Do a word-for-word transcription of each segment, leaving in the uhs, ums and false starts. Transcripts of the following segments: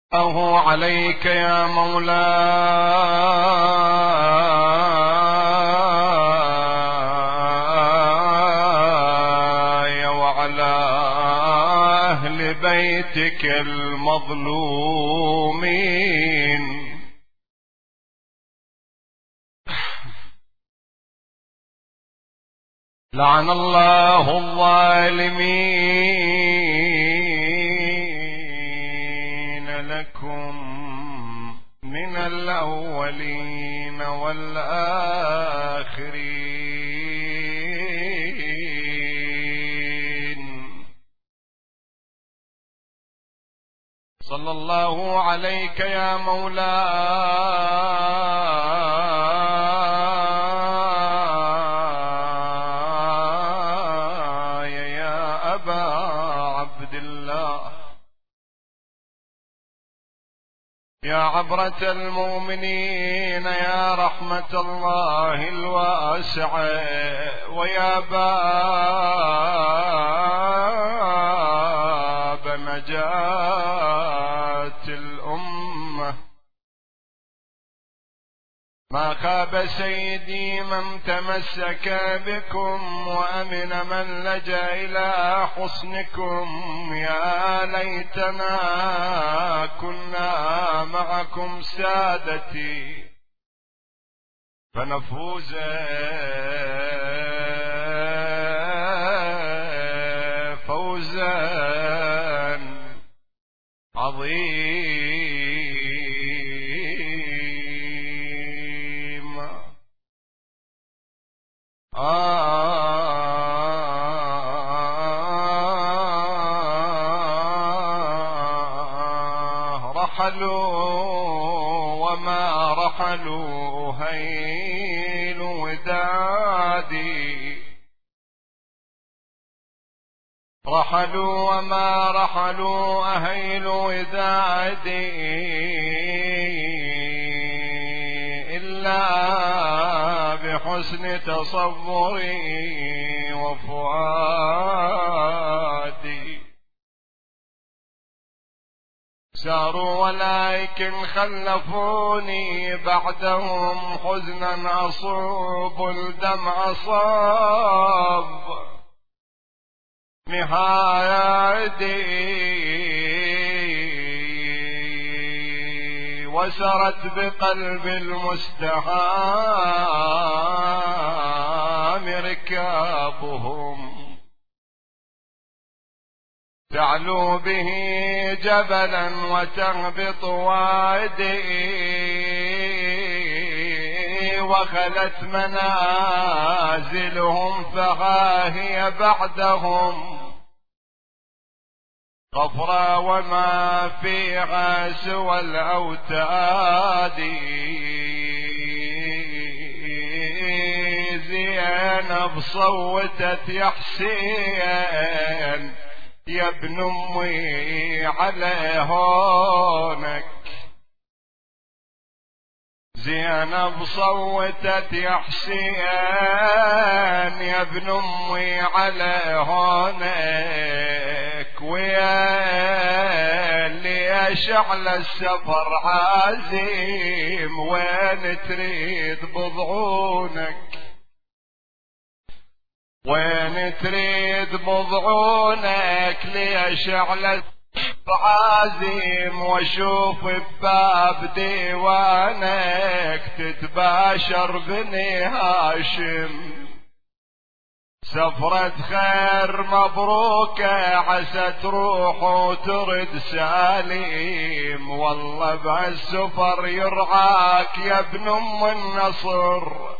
الله عليك يا مولاي وعلى أهل بيتك المظلومين. لعن الله الظالمين لكم من الأولين والآخرين. صلى الله عليك يا مولاي يا أبا عبد الله، يا عبرة المؤمنين، يا رحمة الله الواسعة، ويا باب نجاة الأمة. ما خاب سيدي من تمسك بكم، وأمن من لجأ إلى حصنكم. يا ليتنا كنا معكم سادتي فنفوز فوزا عظيما. آه رحلوا وما رحلوا هيل ودادي، رحلوا وما رحلوا أهيل ودادي، إلا بحسن تصوري وفؤادي. ساروا ولكن خلفوني بعدهم حزنا أصوب الدمع صاب نهايتي، وسرت بقلب المستهام ركابهم، تعلو به جبلا وتهبط وادي، وخلت منازلهم فها هي بعدهم غفرا وما فيها سوى الأوتاد. زينب صوتت يا حسين يا ابن امي على هونك، زينب صوتت يا حسين يا ابن امي على هونك، ويا اللي اشعل السفر عازم وين تريد بضعونك، وين تريد بضعونك ليشعل عازم، واشوف بباب ديوانك تتباشر بني هاشم. سفرة خير مبروكة عسى تروح وترد سالم، والله بهالسفر يرعاك يا ابن ام النصر،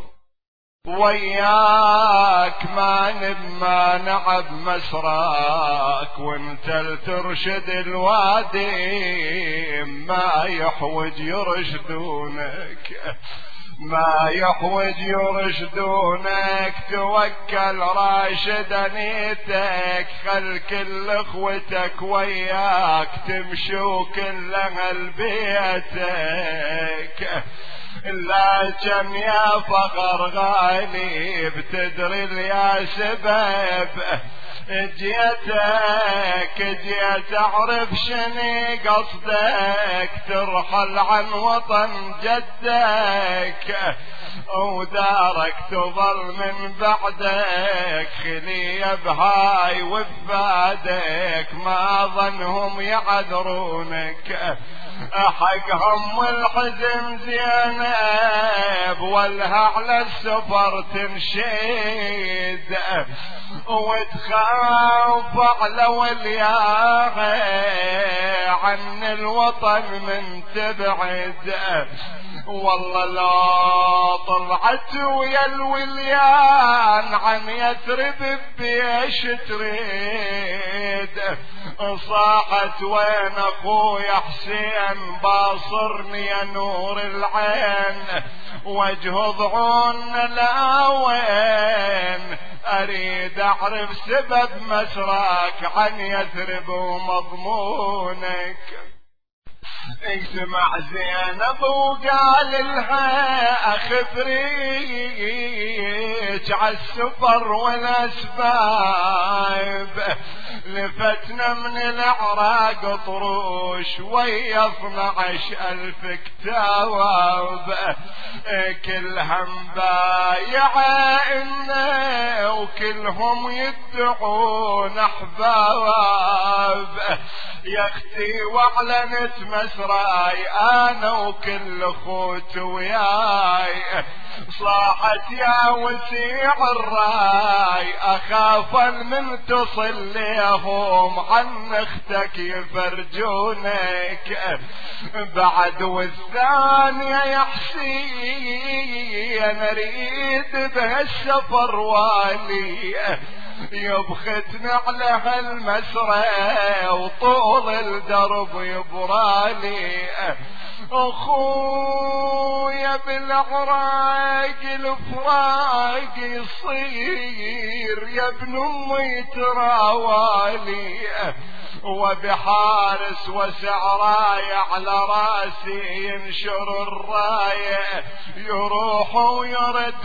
وياك ما نبما نعب مسراك، وانت لترشد الوادي ما يحوج يرشدونك، ما يحوج يرشدونك. توكل راشد نيتك، خل كل اخوتك وياك تمشوا كل اهل بيتك، لكن يا فخر غالي بتدري يا سبب جيتك جيت اعرف شني قصدك ترحل عن وطن جدك ودارك تظل من بعدك خلي بهاي وبفادك ما ظنهم يعذرونك حقهم والحزن زينب والها على السفر تنشد وتخاف على ولياها عن الوطن من تبعد والله لا طلعت ويا الوليان عن يثرب بيش تريد صاحت وين اخويا حسين باصرني يا نور العين وجه ضعون لا وين اريد اعرف سبب مسراك عن يثرب ومضمونك اسمع زينب وقال لها اخبريك عالسفر والاسباب لفتنا من العراق طروش ويا اثنعش الف كتاب كلهم بايعة إنا وكلهم يدعون احباب يا اختي واعلنت مسراي انا وكل اخوت وياي صاحت يا وسيع الراي اخاف من تصل ليهم عن اختك يفرجونك بعد والثانية يا حسين اريد بهالسفر والي يبختنا على هالمسرى وطول الدرب يبرالي اخويا بالعراق الفراق يصير يا ابن امي تراوالي وبحارس وسعراي على راسي ينشر الرايه يروح ويرد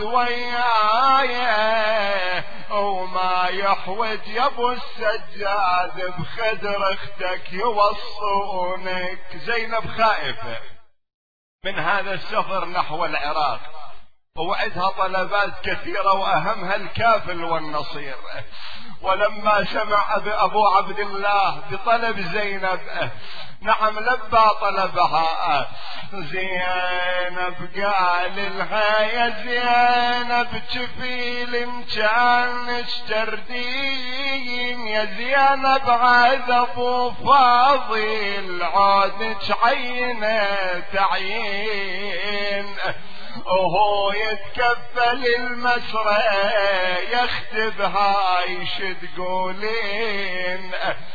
وياي وما يحوج يا ابو السجاد بخدر اختك يوصونك. زينب خائفه من هذا السفر نحو العراق ووعدها طلبات كثيرة وأهمها الكافل والنصير. ولما سمع أبو عبد الله بطلب زينب نعم لبى طلبها. زينب قال لها يا زينب كفيل كان تردين يا زينب هذا ابو فاضل عادك عينه تعيين وهو يتكفل المسرى يختب هاي شتقولين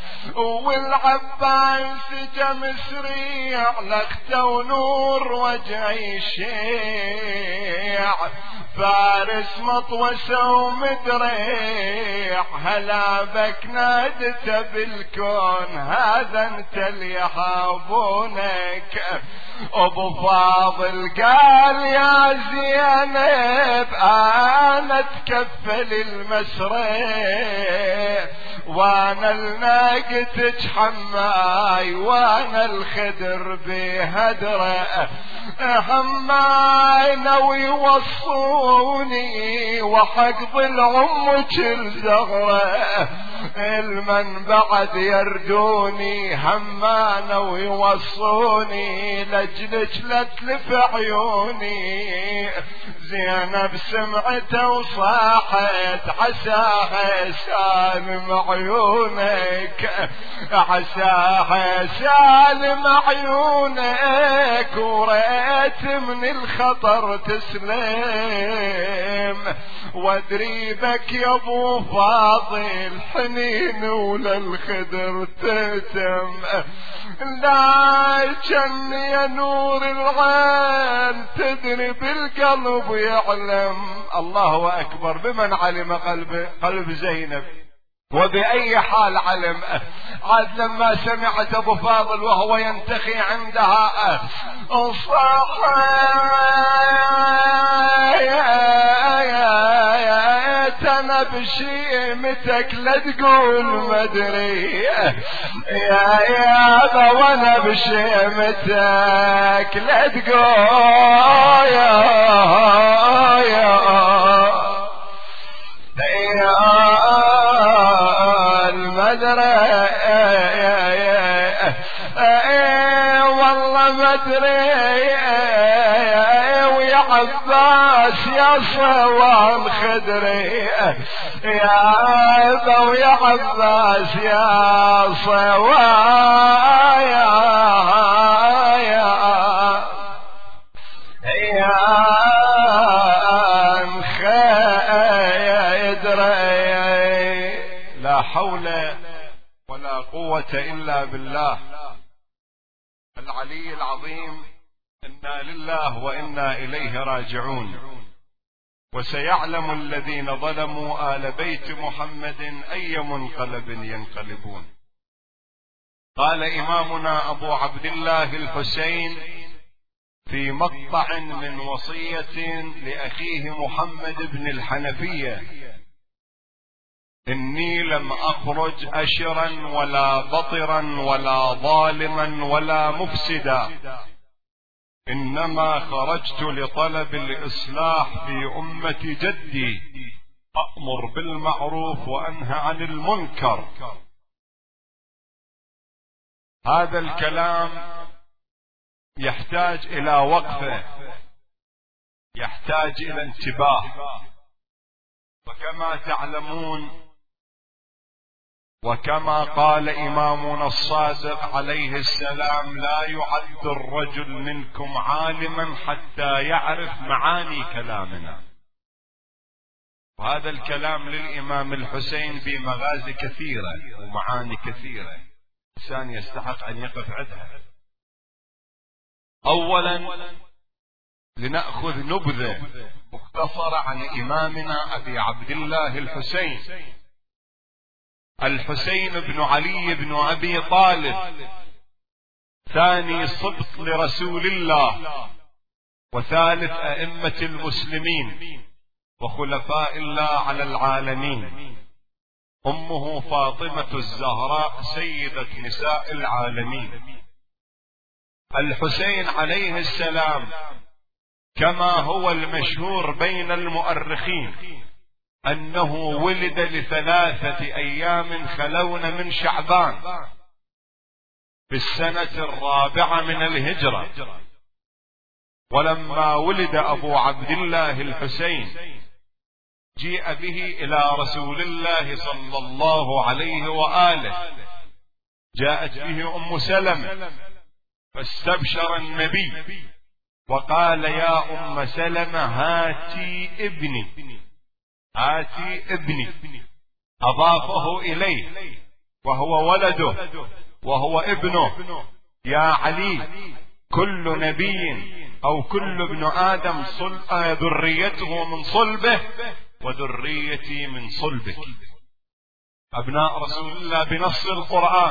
والعباس جم سريع لخته ونور وجه الشيع فارس مطوسه ومدريع هلا بك نادته بالكون هذا انت اللي يحابونك. ابو فاضل قال يا زينب انا اتكفل المسرى وانا الناقتك حماي وانا الخدر بهدره هماي ناوي يوصوني وحق ضل عمك الزغره المن بعد يردوني همانا ويوصوني لجلك لا تلف عيوني. زينب سمعته وصاحت عساها سالم عيونك عساها سالم عيونك وريت من الخطر تسلم وادري بك يا ابو فاضل حنين ولا الخدر تتم لكن يا نور العين تدري بالقلب يعلم. الله اكبر بمن علم قلب قلب زينب وبأي حال علم. عاد لما سمعت ابو فاضل وهو ينتخي عندها صاح انا بشيمتك لا تقول مدري يا يابا وانا بشيمتك لا تقول يا يا المدري والله مدري ويا عباس يا صوان خدري يا ابا ويا عباس يا صوان يا يا لا حول ولا قوة إلا بالله العلي العظيم. إنا لله وإنا إليه راجعون. وسيعلم الذين ظلموا آل بيت محمد أي منقلب ينقلبون. قال إمامنا أبو عبد الله الحسين في مقطع من وصية لأخيه محمد بن الحنفية: إني لم أخرج أشرا ولا بطرا ولا ظالما ولا مفسدا، إنما خرجت لطلب الإصلاح في أمة جدي، أأمر بالمعروف وأنهى عن المنكر. هذا الكلام يحتاج إلى وقفة، يحتاج إلى انتباه. وكما تعلمون وكما قال إمامنا الصادق عليه السلام: لا يعد الرجل منكم عالما حتى يعرف معاني كلامنا. وهذا الكلام للإمام الحسين بمغازي كثيرة ومعاني كثيرة، إنسان يستحق أن يقف عندها. أولا لنأخذ نبذة مختصرة عن إمامنا أبي عبد الله الحسين. الحسين بن علي بن أبي طالب، ثاني سبط لرسول الله وثالث أئمة المسلمين وخلفاء الله على العالمين. أمه فاطمة الزهراء سيدة نساء العالمين. الحسين عليه السلام كما هو المشهور بين المؤرخين أنه ولد لثلاثة أيام خلون من شعبان في السنة الرابعة من الهجرة. ولما ولد أبو عبد الله الحسين جيء به إلى رسول الله صلى الله عليه وآله. جاءت به أم سلمة فاستبشر النبي وقال: يا أم سلمة هاتي ابني، هاتي ابني. أضافه إليه وهو ولده وهو ابنه. يا علي، كل نبي أو كل ابن آدم ذريته من صلبه وذريتي من صلبك، أبناء رسول الله بنص القرآن.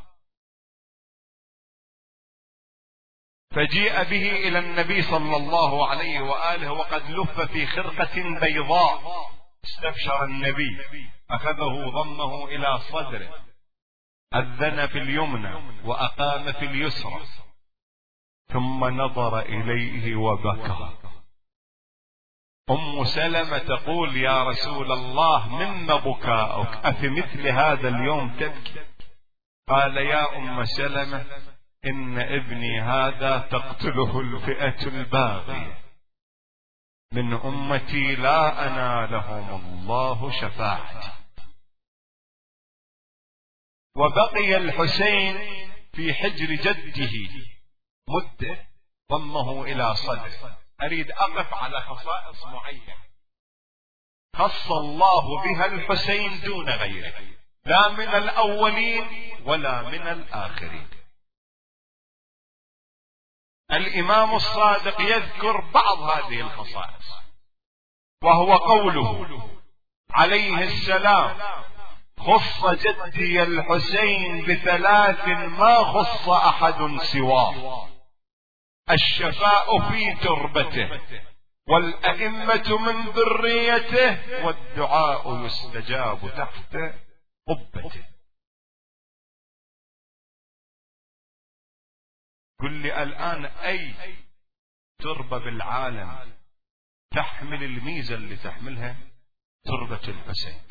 فجيء به إلى النبي صلى الله عليه وآله وقد لف في خرقة بيضاء. استبشر النبي، أخذه ضمه إلى صدره، أذن في اليمنى وأقام في اليسرى، ثم نظر إليه وبكى. أم سلمة تقول: يا رسول الله مما بكاؤك؟ أفي مثل هذا اليوم تبكي؟ قال: يا أم سلمة، إن ابني هذا تقتله الفئة الباغية من أمتي لا أنالهم الله شفاعتي. وبقي الحسين في حجر جده مدة، ضمه إلى صدره. أريد أقف على خصائص معينة خص الله بها الحسين دون غيره، لا من الأولين ولا من الآخرين. الإمام الصادق يذكر بعض هذه الخصائص، وهو قوله عليه السلام: خص جدي الحسين بثلاث ما خص أحد سواه: الشفاء في تربته، والأئمة من ذريته، والدعاء يستجاب تحت قبته. قل لي الآن أي تربة بالعالم تحمل الميزة اللي تحملها تربة الحسين؟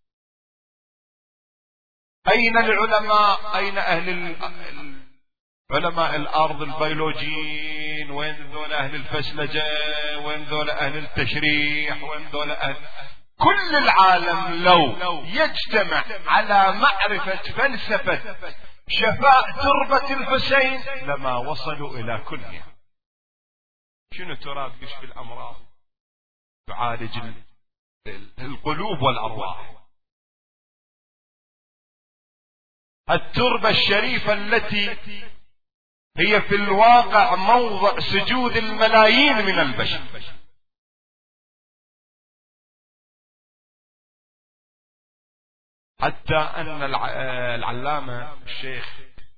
أين العلماء؟ أين أهل علماء الأرض البيولوجيين؟ وين ذول أهل الفسلجة؟ وين ذول أهل التشريح؟ وين ذول أهل كل العالم؟ لو يجتمع على معرفة فلسفة شفاء تربة الحسين لما وصلوا إلى كلها. شنو تراب يشفي الأمراض، يعالج القلوب والأرواح. التربة الشريفة التي هي في الواقع موضع سجود الملايين من البشر. حتى أن العلامة الشيخ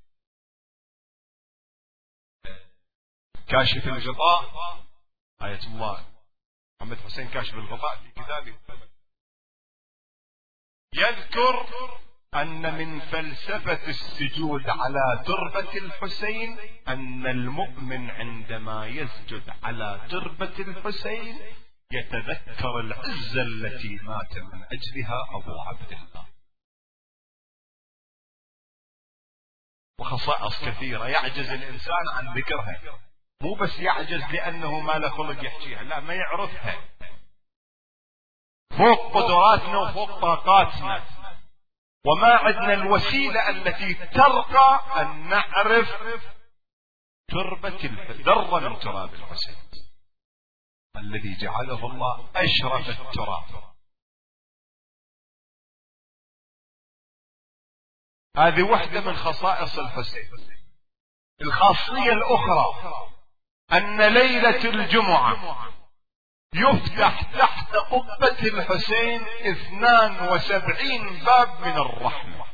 كاشف الغطاء آية الله محمد حسين كاشف الغطاء في كتابه يذكر أن من فلسفة السجود على تربة الحسين أن المؤمن عندما يسجد على تربة الحسين يتذكر العزة التي مات من أجلها أبو عبد الله، وخصائص كثيرة يعجز الإنسان عن ذكرها. مو بس يعجز لأنه ما له خلق يحكيها، لا، ما يعرفها، فوق قدراتنا وفوق طاقاتنا، وما عندنا الوسيلة التي ترقى أن نعرف تربة ذرة من تراب الحسين الذي جعله الله أشرف التراب. هذه واحدة من خصائص الحسين. الخاصية الأخرى أن ليلة الجمعة يفتح تحت قبة الحسين اثنان وسبعين باب من الرحمة،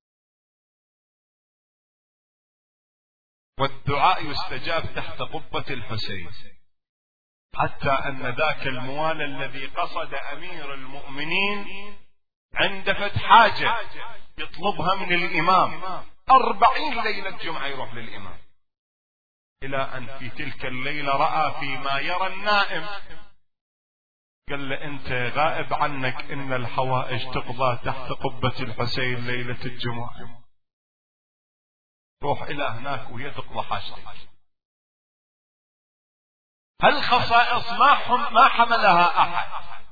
والدعاء يستجاب تحت قبة الحسين، حتى أن ذاك الموالى الذي قصد أمير المؤمنين عند فتح حاجة يطلبها من الإمام، أربعين ليلة جمعة يروح للإمام، إلى أن في تلك الليلة رأى فيما يرى النائم، قال له أنت غائب عنك إن الحوائج تقضى تحت قبة الحسين ليلة الجمعة، روح إلى هناك وهي تقضى حاجتك. هالخصائص ما حم ما حملها أحد.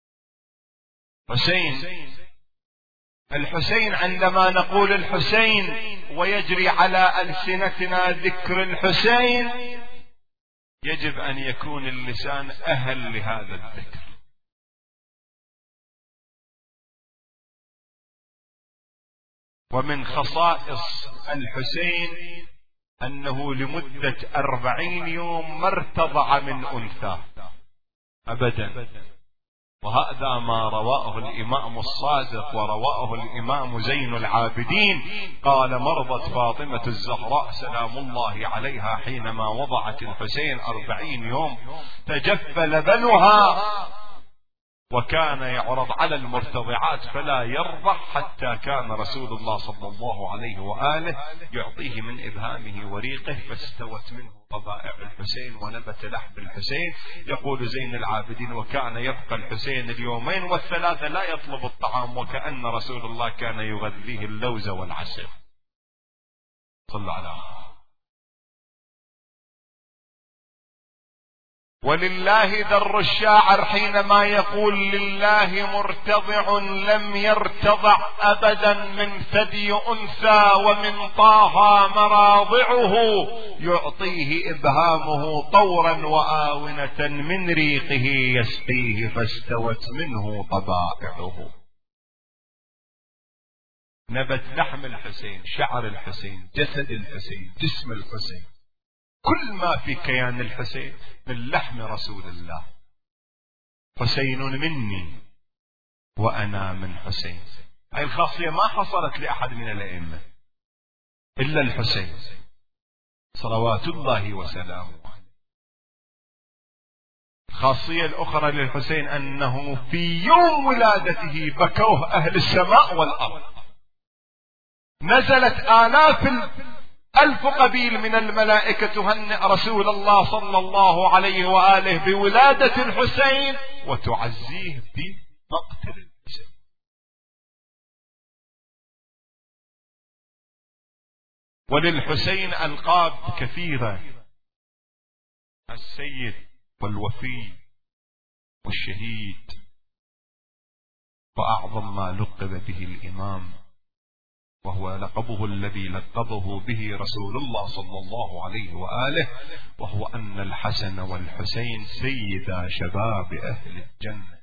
حسين الحسين عندما نقول الحسين ويجري على ألسنتنا ذكر الحسين يجب أن يكون اللسان أهل لهذا الذكر. ومن خصائص الحسين أنه لمدة أربعين يوم ما ارتضع من أنثى أبدا، وهذا ما رواه الإمام الصادق ورواه الإمام زين العابدين. قال مرضت فاطمة الزهراء سلام الله عليها حينما وضعت الحسين أربعين يوم تجف لبنها، وكان يعرض على المرتضعات فلا يرضع، حتى كان رسول الله صلى الله عليه وآله يعطيه من إبهامه وريقه فاستوت منه طبائع الحسين ونبت لحم الحسين. يقول زين العابدين وكان يبقى الحسين اليومين والثلاثة لا يطلب الطعام، وكأن رسول الله كان يغذيه اللوز والعسل. صلى على الله. ولله در الشاعر حينما يقول لله مرتضع لم يرتضع أبدا من ثدي أنثى ومن طه مراضعه، يعطيه إبهامه طورا وآونة من ريقه يسقيه فاستوت منه طبائعه. نبت لحم الحسين، شعر الحسين، جسد الحسين، جسم الحسين، كل ما في كيان الحسين من لحم رسول الله. حسين مني وأنا من حسين. هاي الخاصية ما حصلت لأحد من الأئمة إلا الحسين صلوات الله وسلامه. الخاصية الأخرى للحسين أنه في يوم ولادته بكوه أهل السماء والأرض، نزلت آلاف ألف قبيل من الملائكة تهنئ رسول الله صلى الله عليه وآله بولادة الحسين وتعزيه بمقتل الحسين. وللحسين ألقاب كثيرة: السيد والوفي والشهيد، وأعظم ما لقب به الإمام وهو لقبه الذي لقبه به رسول الله صلى الله عليه وآله، وهو أن الحسن والحسين سيدا شباب أهل الجنة.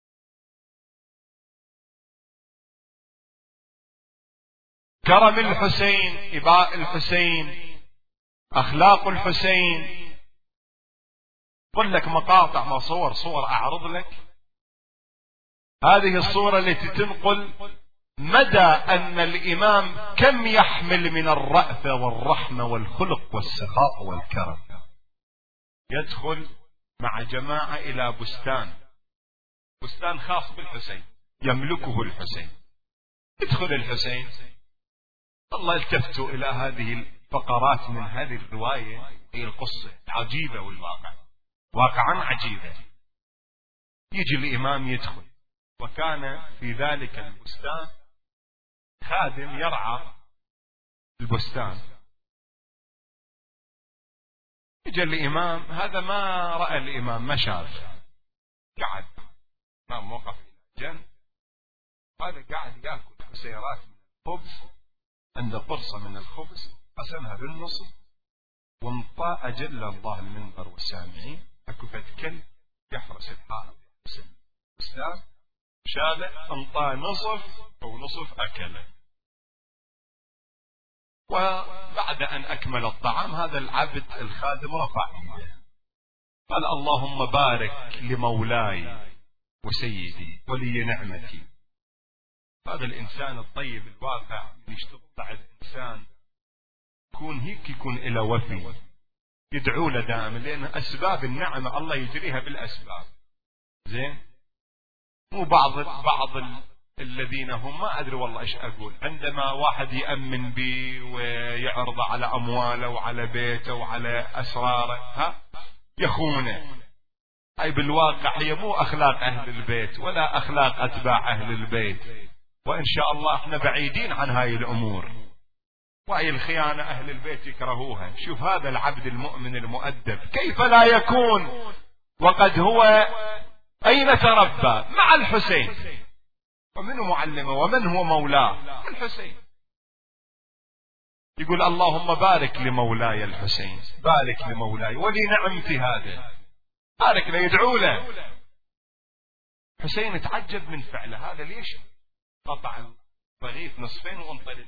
كرم الحسين، إباء الحسين، أخلاق الحسين. قل لك مقاطع ما صور صور أعرض لك. هذه الصورة التي تنقل مدى أن الإمام كم يحمل من الرأفة والرحمة والخلق والسخاء والكرم. يدخل مع جماعة إلى بستان، بستان خاص بالحسين يملكه الحسين. يدخل الحسين، الله التفتوا إلى هذه الفقرات من هذه الرواية، هي القصة عجيبة والواقع واقعا عجيبة. يجي الإمام يدخل، وكان في ذلك البستان خادم يرعى البستان. يجي الإمام، هذا ما رأى الإمام، ما شاف، قعد الإمام وقف جنب، هذا قاعد يأكل حسيرات من الخبز، عنده قرصة من الخبز قسمها بالنص، وانطاء جل الله المنبر والسامعين أكفت كلب يحرس الحائط البستان، شاله انطاه نصف أو نصف أكله. وبعد أن أكمل الطعام هذا العبد الخادم رفع يده قال: اللهم بارك لمولاي وسيدي ولي نعمتي. هذا الإنسان الطيب الواقع يشتغل بعد إنسان يكون هيك، يكون إلى وفي، يدعو له دائما، لأن أسباب النعمة الله يجريها بالأسباب. زين، مو بعض بعض ال... الذين هم ما أدري والله إيش أقول، عندما واحد يأمن بي ويعرض على أمواله وعلى بيته وعلى أسراره ها يخونه. أي بالواقع هي مو أخلاق أهل البيت ولا أخلاق أتباع أهل البيت، وإن شاء الله احنا بعيدين عن هاي الأمور. وهي الخيانة أهل البيت يكرهوها. شوف هذا العبد المؤمن المؤدب كيف لا يكون وقد هو أين تربى؟ مع الحسين، ومن معلمه ومن هو مولاه؟ الحسين. يقول: اللهم بارك لمولاي الحسين، بارك لمولاي ولي نعمتي هذا، بارك له، يدعو له. حسين تعجب من فعله هذا، ليش قطع الرغيف نصفين وانطلق؟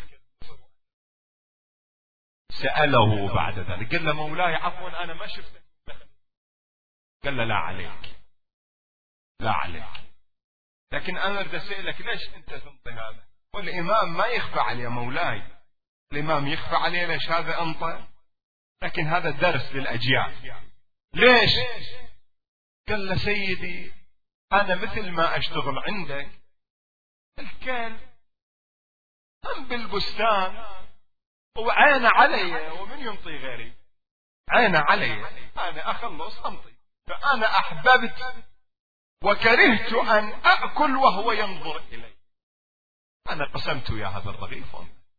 سأله بعد ذلك قال له: مولاي عفوا أنا ما شفت. قال له: لا عليك، لا عليك، لكن أنا أريد أسألك ليش أنت تنطي هذا؟ والإمام ما يخفى عليه مولاي، الإمام يخفى عليه ليش هذا أنطى، لكن هذا درس للأجيال. ليش؟ قال له: سيدي أنا مثل ما أشتغل عندك الكل هم بالبستان وعين علي، ومن ينطي غيري؟ عين علي، أنا أخلص أنطي، فأنا أحببت وكرهت أن أأكل وهو ينظر إلي، أنا قسمت يا هذا الرغيف.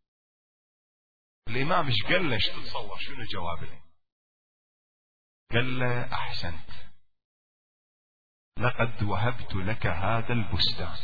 الإمام إيش قال له؟ إيش تتصور شنو جواب لي؟ قال له: أحسنت، لقد وهبت لك هذا البستان.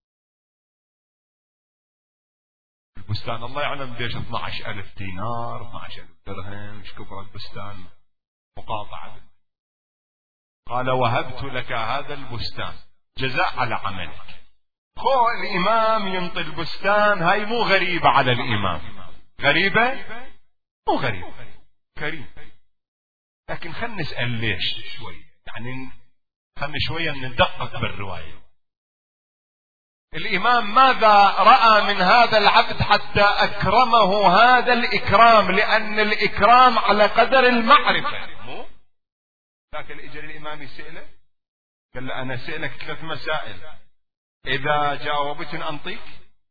البستان الله يعلم بيش اثني عشر ألف دينار، اثني عشر ألف درهم، ايش كبر البستان مقاطعة. قال: وهبت لك هذا البستان جزاء على عملك. خو الإمام ينطي البستان، هاي مو غريبة على الإمام، غريبة مو غريبة، كريم. لكن خلنا نسأل ليش شوي، يعني خلنا شوية ندقق بالرواية. الإمام ماذا رأى من هذا العبد حتى أكرمه هذا الإكرام؟ لأن الإكرام على قدر المعرفة. مو لكن الإجل الإمام يسأله، قال له أنا سألك ثلاث مسائل، إذا جاوبتني أنطيك،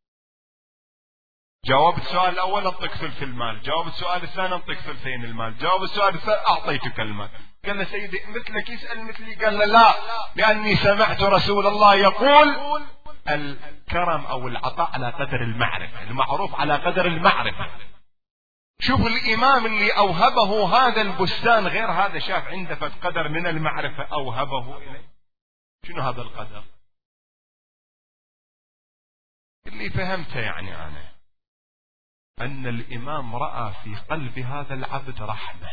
جاوبت السؤال الأول أنطيك ثلث المال، جاوبت السؤال الثاني أنطيك ثلثين المال، جاوب السؤال الثالث أعطيتك المال. قال له سيدي مثلك يسأل مثلي؟ قال له لا، لأني سمعت رسول الله يقول الكرم أو العطاء على قدر المعرفة، المعروف على قدر المعرفة. شوف الإمام اللي أوهبه هذا البستان غير هذا شاف عنده قدر من المعرفة أوهبه إليه. شنو هذا القدر اللي فهمته؟ يعني أنا أن الإمام رأى في قلب هذا العبد رحمة،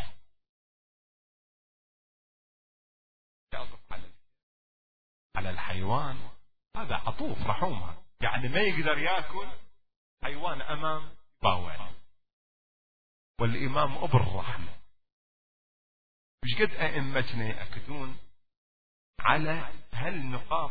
على الحيوان هذا عطوف رحومة، يعني ما يقدر يأكل حيوان أمام باوع، والإمام أبر الرحمة. مش قد أئمتنا يأكدون على هالنقاط،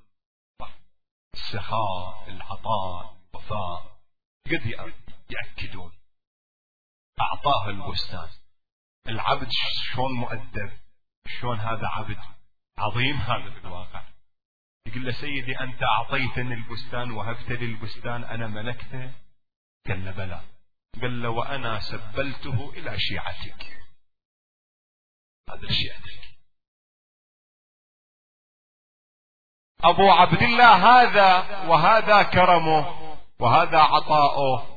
السخاء، العطاء، الوفاء، قد يأكدون. أعطاه البستان، العبد شلون مؤدب، شلون هذا عبد عظيم هذا بالواقع. يقول له سيدي أنت أعطيتني البستان وهبت لي البستان، أنا ملكته؟ قال له بلى. قال له وأنا سبلته إلى شيعتك، هذا شيعتك. أبو عبد الله هذا، وهذا كرمه وهذا عطاؤه.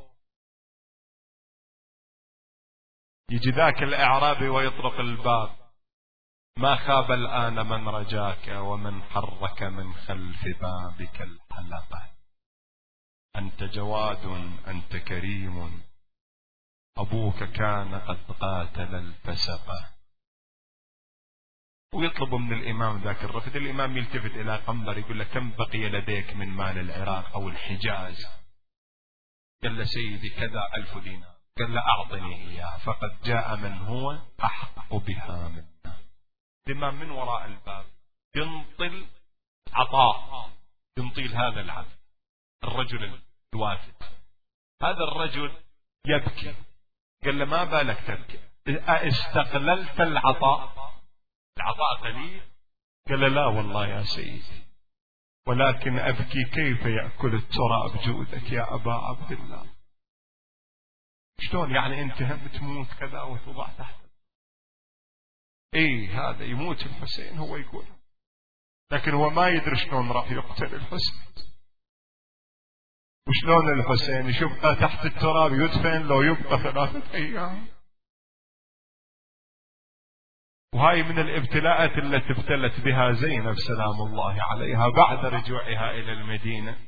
يجي ذاك الأعرابي ويطرق الباب، ما خاب الآن من رجاك ومن حرك من خلف بابك الحلقة، أنت جواد أنت كريم، أبوك كان قد قاتل الفسقة. ويطلب من الإمام ذاك الرفد. الإمام يلتفت إلى قنبر يقول له كم بقي لديك من مال العراق أو الحجاز؟ قال له سيدي كذا ألف دينار. قال له أعطني إياه، فقد جاء من هو أحق بها منا. الإمام من وراء الباب ينطل عطاء، ينطيل هذا العبد الرجل الوافد. هذا الرجل يبكي. قال له ما بالك تبكي؟ استقللت العطاء؟ العطاء قليل؟ قال له لا والله يا سيدي، ولكن أبكي كيف يأكل التراب جودك يا أبا عبد الله. شلون يعني أنت هم تموت كذا وتوضع تحت؟ إيه هذا يموت الحسين هو يقول، لكن هو ما يدري شلون راح يقتل الحسين، وشلون الحسين يشبقى تحت التراب يدفن لو يبقى ثلاثة أيام. وهاي من الابتلاءات التي ابتلت بها زينب سلام الله عليها بعد رجوعها إلى المدينة.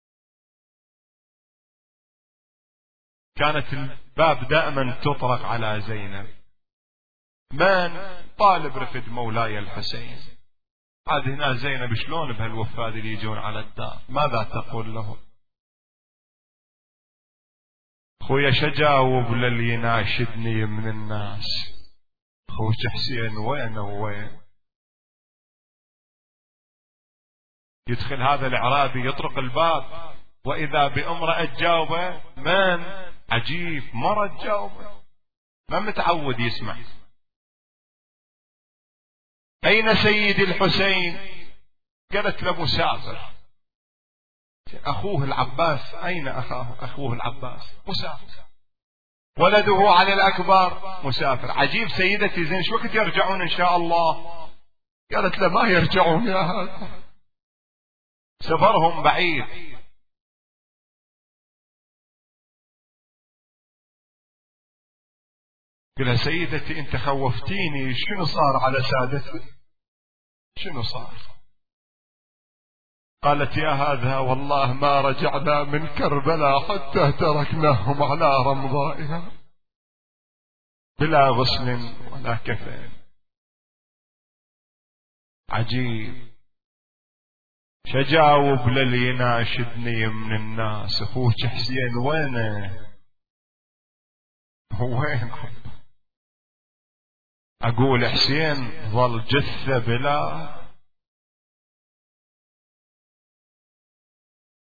كانت الباب دائما تطرق على زينب، من طالب رفد مولاي الحسين. هذه هنا زينب شلون بهالوفاد اللي يجون على الدار، ماذا تقول له؟ خويا شجاوب للي يناشدني من الناس، خوش حسين وين وين؟ يدخل هذا الإعرابي يطرق الباب وإذا بامرأة تجاوبه، من؟ عجيب، مرة تجاوبه، ما متعود يسمع. أين سيدي الحسين؟ قالت له مسافر. أخوه العباس، أين أخاه؟ أخوه العباس مسافر. ولده علي الأكبر مسافر. عجيب سيدتي زين شو وقت يرجعون إن شاء الله؟ قالت له ما يرجعون يا هذا، سفرهم بعيد. قال سيدتي انت خوفتيني، شنو صار على سادتي؟ شنو صار؟ قالت يا هذا والله ما رجعنا من كربلاء حتى تركناهم على رمضائها بلا غسل ولا كفن. عجيب. شجاوب للي يناشدني من الناس، اخوك حسين وينه؟ وين؟ اقول حسين ظل جثة بلا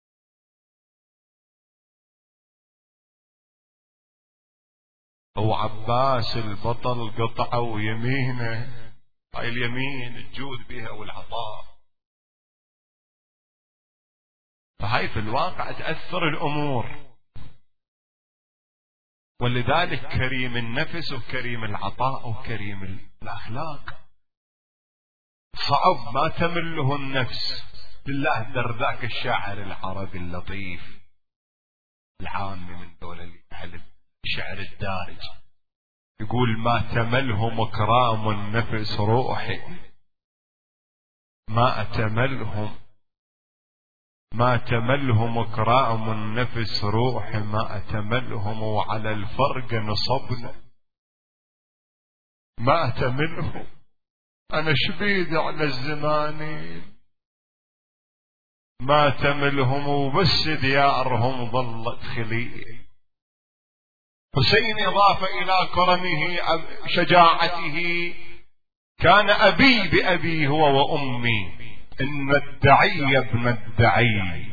أو عباس البطل قطعوا يمينه، هاي اليمين الجود بها والعطاء. فهاي في الواقع تأثر الأمور. ولذلك كريم النفس وكريم العطاء وكريم الأخلاق صعب ما تمله النفس. لله در ذاك الشاعر العربي اللطيف العامي من دول اللي يحلف الشعر الدارج، يقول ما تمله مكرام النفس روحي، ما أتملهم ما تملهم مكرام النفس روحي، ما أتملهم وعلى الفرق نصبنا، ما أتملهم أنا شبيد على الزمان، ما تملهم وبس ديارهم ظلت خليل. حسين إضاف إلى كرمه شجاعته كان أبي بأبي هو وأمي، إن الدعي ابن الدعي.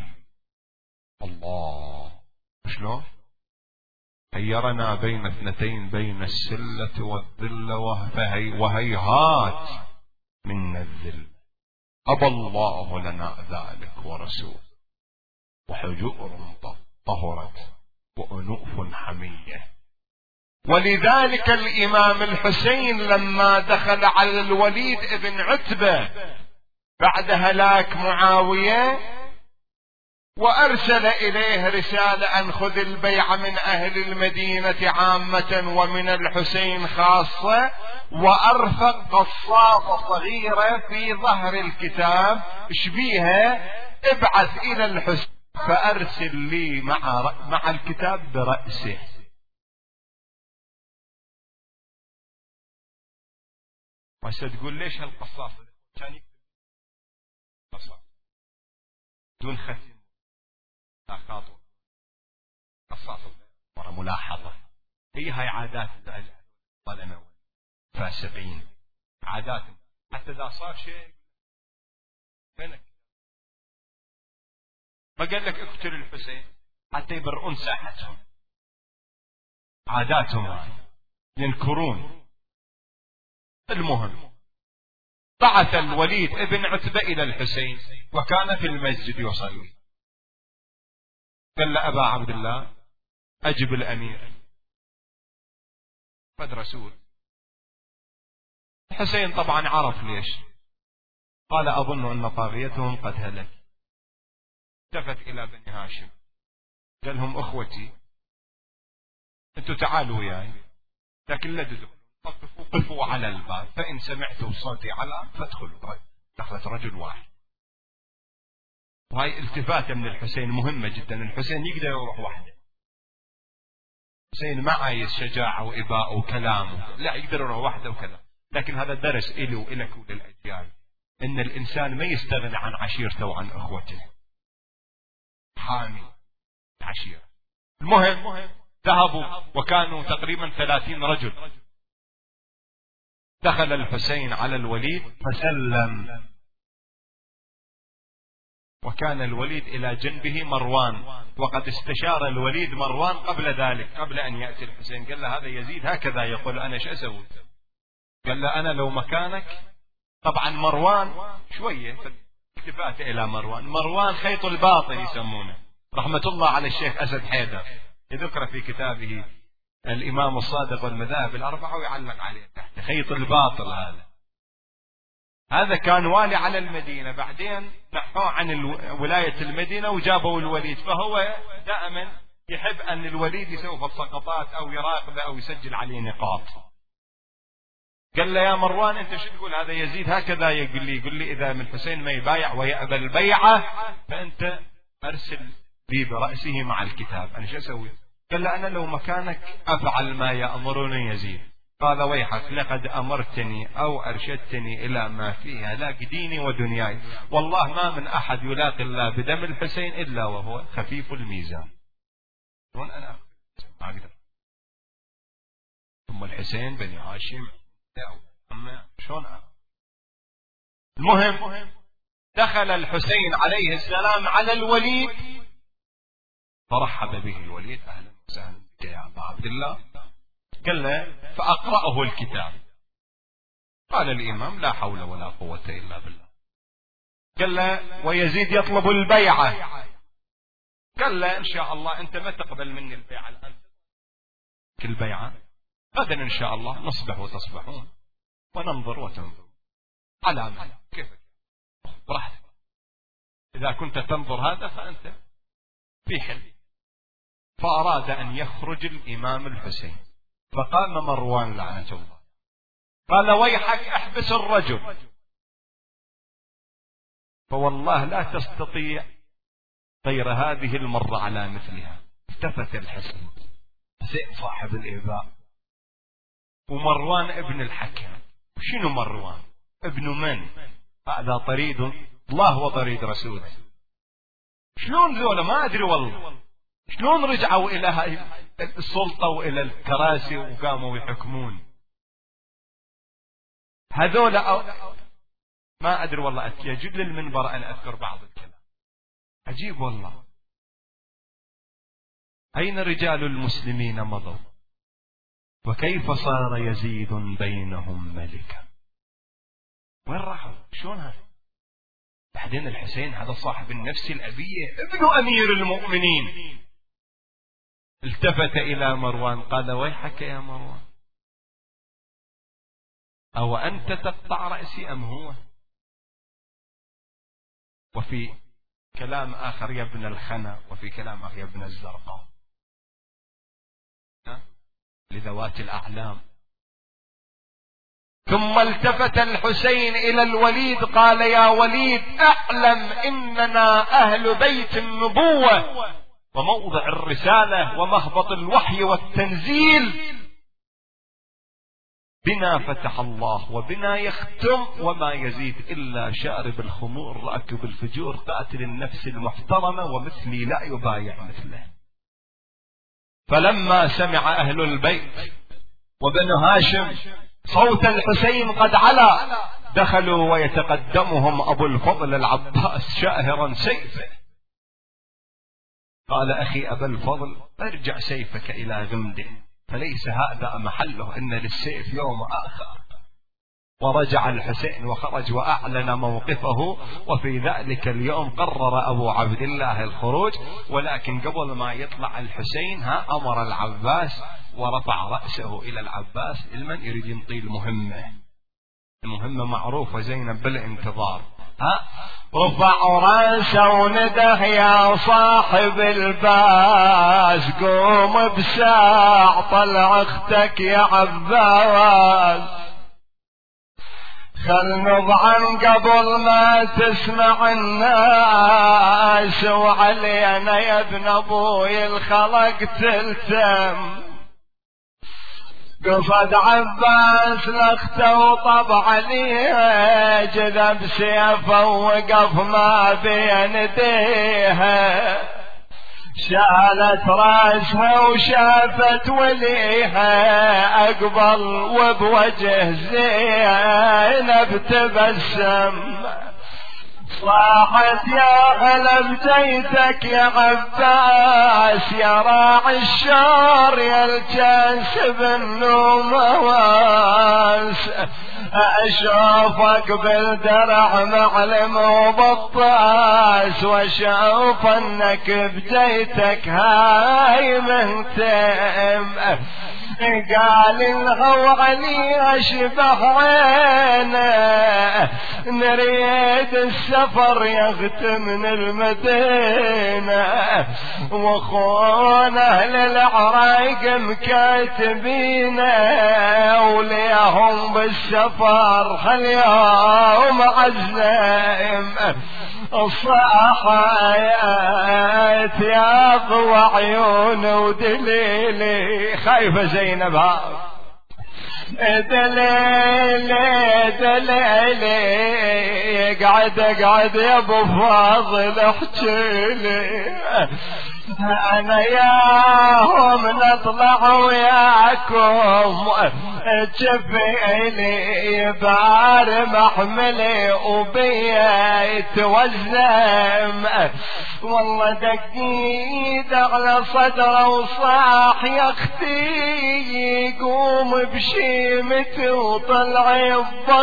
الله شلون خيرنا بين اثنتين، بين السلة والذل وهيهات من الذل، أبى الله لنا ذلك ورسول، وحجور طهرت وأنوف حمية. ولذلك الإمام الحسين لما دخل على الوليد ابن عتبة بعد هلاك معاوية وأرسل إليه رسالة أن خذ البيعة من أهل المدينة عامة ومن الحسين خاصة، وأرفق قصاصة صغيرة في ظهر الكتاب شبيها ابعث إلى الحسين فأرسل لي مع, مع الكتاب برأسه. وستقول ليش هالقصاصة كان يكتب قصاص دون ختم لا خاطر قصاصة ورا ملاحظة. هي هاي عادات الظلمة فاسقين، عادات حتى إذا صار شيء منك ما قال لك اقتل الحسين حتى يبرؤون ساحتهم، عاداتهم ينكرون. المهم بعث الوليد ابن عتبة إلى الحسين وكان في المسجد يصلي، قال له أبا عبد الله أجب الأمير قد رسول. الحسين طبعا عرف ليش، قال أظن أن طاغيتهم قد هلك. التفت إلى بني هاشم قال لهم أخوتي أنتوا تعالوا وياي لكن لا تدخلوا، قفوا على الباب فإن سمعتوا صوتي على فادخلوا. دخلت رجل واحد. وهي التفاتة من الحسين مهمة جدا. الحسين يقدر يروح وحده، الحسين ما عايز شجاعة وإباء وكلامه، لا يقدر يروح وحده وكذا. لكن هذا درس إلي وإلك وللأجيال إن الإنسان ما يستغني عن عشيرته وعن أخوته، حامي عشيرة. المهم ذهبوا وكانوا تقريبا ثلاثين رجل. دخل الحسين على الوليد فسلم، وكان الوليد إلى جنبه مروان، وقد استشار الوليد مروان قبل ذلك قبل أن يأتي الحسين. قال له هذا يزيد هكذا يقول أنا شو أسوي؟ قال له أنا لو مكانك. طبعا مروان شوية التفات إلى مروان، مروان خيط الباطل يسمونه، رحمة الله على الشيخ أسد حيدر يذكر في كتابه الإمام الصادق والمذاهب الأربعة ويعلق عليه تحت خيط الباطل. هذا هذا كان والي على المدينة، بعدين نحوه عن ولاية المدينة وجابوا الوليد، فهو دائما يحب أن الوليد يسوي سقطات أو يراقبه أو يسجل عليه نقاط. قال له يا مروان أنت شو تقول؟ هذا يزيد هكذا يقول لي يقول لي إذا من الحسين ما يبايع ويأبى البيعة فأنت أرسل لي برأسه مع الكتاب. أنا شو أسوي؟ قال له أنا لو مكانك أفعل ما يأمرني يزيد. قال ويحك لقد أمرتني أو أرشدتني إلى ما فيها لاك ديني ودنياي، والله ما من أحد يلاقي الله بدم الحسين إلا وهو خفيف الميزان. شلون أنا ما أقدر؟ ثم الحسين بني هاشم شلون أنا؟ المهم دخل الحسين عليه السلام على الوليد فرحب به الوليد أهلا وسهلا بك يا أبا عبد الله. قال له فأقرأه الكتاب. قال الإمام لا حول ولا قوة إلا بالله. قال له ويزيد يطلب البيعة. قال له إن شاء الله أنت ما تقبل مني البيعة الآن، كل بيعة غدا إن شاء الله نصبح وتصبحون وننظر وتنظر على من كيف براحتك. إذا كنت تنظر هذا فأنت في حل. فأراد أن يخرج الإمام الحسين، فقام مروان لعنة الله قال ويحك احبس الرجل، فوالله لا تستطيع غير هذه المرة على مثلها. التفت الحسين حسين صاحب الإباء ومروان ابن الحكم. شنو مروان ابن من؟ هذا طريد الله وطريد رسوله. شلون ذولا ما أدري والله شلون رجعوا إلى هاي السلطة وإلى الكراسي وقاموا يحكمون هذولا. ما أدري والله يجد للمنبر أن أذكر بعض الكلام عجيب والله. أين رجال المسلمين مضوا؟ وكيف صار يزيد بينهم ملكا؟ وين راحوا؟ شلون هذا؟ بعدين الحسين هذا صاحب النفس الأبية ابن أمير المؤمنين التفت إلى مروان قال ويحك يا مروان أو أنت تقطع رأسي أم هو؟ وفي كلام آخر يا ابن الخنا، وفي كلام آخر يا ابن الزرقاء لذوات الأعلام. ثم التفت الحسين إلى الوليد قال يا وليد اعلم إننا أهل بيت النبوة وموضع الرسالة ومهبط الوحي والتنزيل، بنا فتح الله وبنا يختم، وما يزيد إلا شارب الخمور راكب الفجور قاتل النفس المحترمة ومثلي لا يبايع مثله. فلما سمع أهل البيت وبن هاشم صوت الحسين قد علا دخلوا ويتقدمهم أبو الفضل العباس شاهرا سيفه. قال أخي أبا الفضل ارجع سيفك إلى غمده فليس هذا محله، إن للسيف يوم آخر. ورجع الحسين وخرج وأعلن موقفه، وفي ذلك اليوم قرر أبو عبد الله الخروج. ولكن قبل ما يطلع الحسين ها أمر العباس ورفع رأسه إلى العباس لمن يريد ينطي المهمة. المهمة معروفة زينب بالانتظار. ها رفع رأسه ونده يا صاحب الباس قوم بساع طلع اختك يا عباس، خل نضعن قبل ما تسمع الناس، وعلينا يا ابن ابوي الخلق تلتم. قصد عباس لخته وطب عليها جذب سيفه وقف ما بين يديها، شالت راسها وشافت وليها اقبل وبوجه زينب تبسم. صاحت يا هلا بجيتك يا عباس يا راعي الشار يا الجاسب النوم واس، اشوفك بالدرع معلم وبطاس واشوف انك بجيتك هاي مهتم. قال الهو علي اشبه عينه نريد السفر يغت من المدينة، واخونا اهل العراق مكاتبينه وليهم بالسفر هاليوم عزم. الصاحات يا ضوى عيون ودليلي خايفة زينب دليلي دليلي قعد قعد يا ابو فاضل احجيلي انا ياهم نطلع وياكم جفيلي بار محملي وبيا توزم، والله دقيت على صدره وصاح يا اختي قوم بشيمتي وطلعي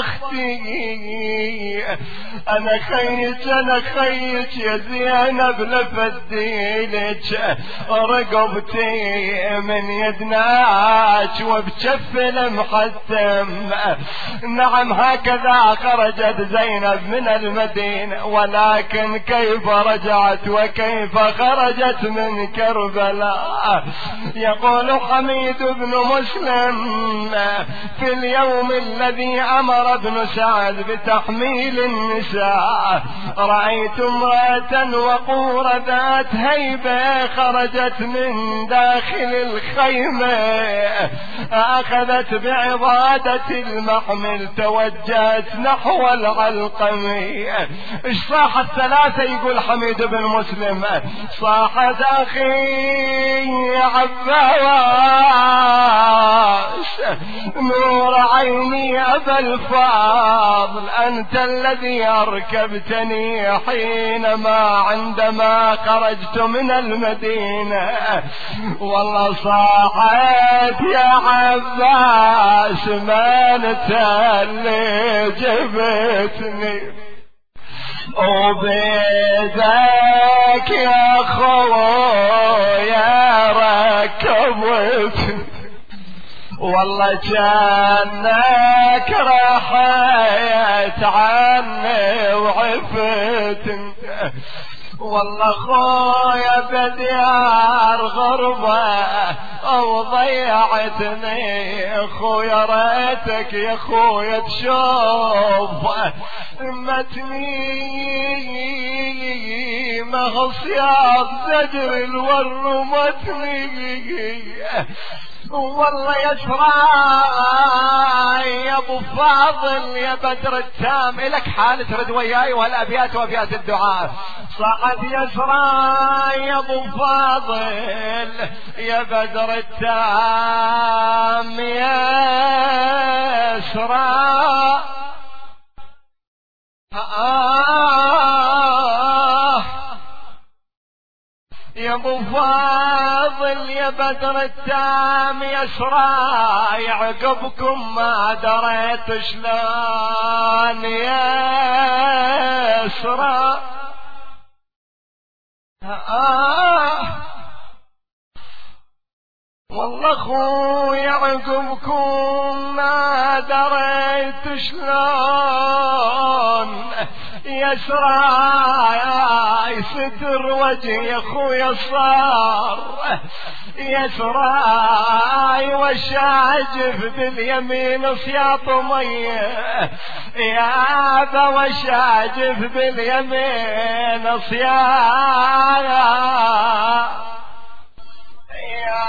ببختي، انا خيك انا خيك يا زينب لفديلك رقبتي من يدناك وبجف المحتم. نعم هكذا خرجت زينب من المدينة، ولكن كيف رجعت وكيف خرجت من كربلاء؟ يقول حميد بن مسلم في اليوم الذي أمر ابن سعد بتحميل النساء رأيت امرأة وقور ذات هيبة خرجت من داخل الخيمة، أخذت بعضادة المحمل توجهت نحو العلقمية. ايش صاحت ثلاثة؟ يقول حميد بن مسلم صاحت أخي عباس نور عيني أبا الفاضل، أنت الذي أركبتني حينما عندما خرجت من المدينة، والله صاحت يا عباس ما انت اللي جبتني وبيدك يا خويا ركبتني، والله جانك رحيت عني وعفتني، والله خويا بديار غربة او ضيعتني، خويا ريتك يا خويا تشوف متني مغصياب زجر الور متني، والله يا شراي يا ابو فاضل يا بدر التام الك حال ترد وياي والابيات وابيات الدعاء. صعد يا شراي يا ابو فاضل يا بدر التام يا شراي آه يا ابو فاضل يا بدر التام يا شراي عقبكم ما دريت شلون يا شراي آه والله خويا عقبكم ما دريت شلون يا شراي ستر وجهي يا خويا صار يا شراي وشاجف باليمين سياط ميه يا ابا وشاجف باليمين سياط يا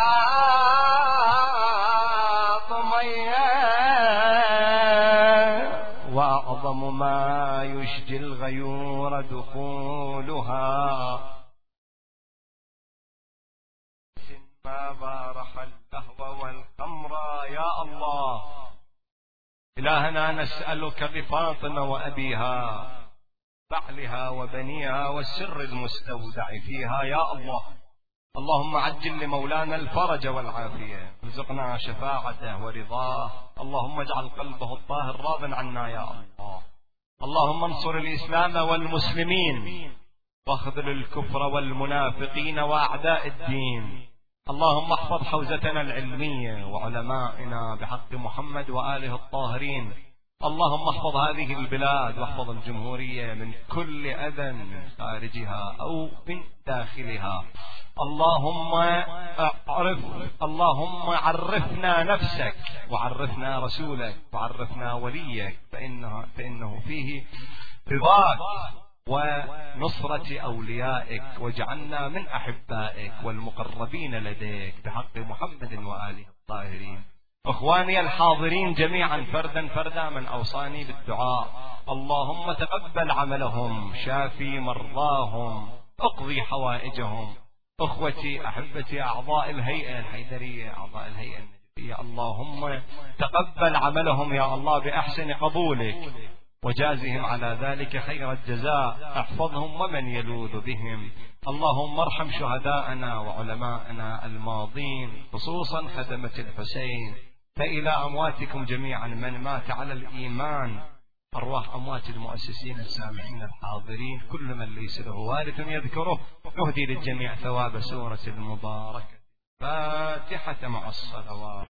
وأعظم ما يشجي الغيور دخولها ما بارح اللهو والخمر. يا الله إلهنا نسألك بفاطمة وأبيها بعلها وبنيها والسر المستودع فيها يا الله. اللهم عجل لمولانا الفرج والعافية، ارزقنا شفاعته ورضاه. اللهم اجعل قلبه الطاهر راض عنا يا الله. اللهم انصر الإسلام والمسلمين واخذل الكفر والمنافقين وأعداء الدين. اللهم احفظ حوزتنا العلمية وعلمائنا بحق محمد وآله الطاهرين. اللهم احفظ هذه البلاد واحفظ الجمهورية من كل أذى من خارجها أو من داخلها. اللهم اعرف اللهم عرفنا نفسك وعرفنا رسولك وعرفنا وليك، فإنه, فإنه فيه رضاك ونصرة أوليائك، واجعلنا من أحبائك والمقربين لديك بحق محمد وآله الطاهرين. أخواني الحاضرين جميعا فردا فردا من أوصاني بالدعاء، اللهم تقبل عملهم، شافي مرضاهم، اقضي حوائجهم. أخوتي أحبتي أعضاء الهيئة الحيدرية، أعضاء الهيئة يا اللهم تقبل عملهم يا الله بأحسن قبولك، وجازهم على ذلك خير الجزاء، احفظهم ومن يلوذ بهم. اللهم ارحم شهداءنا وعلماءنا الماضين، خصوصا خدمة الحسين، فإلى أمواتكم جميعا من مات على الإيمان، أرواح أموات المؤسسين السامعين الحاضرين، كل من ليس له وارث يذكره، نهدي للجميع ثواب سورة المباركة. فاتحة مع الصلوات.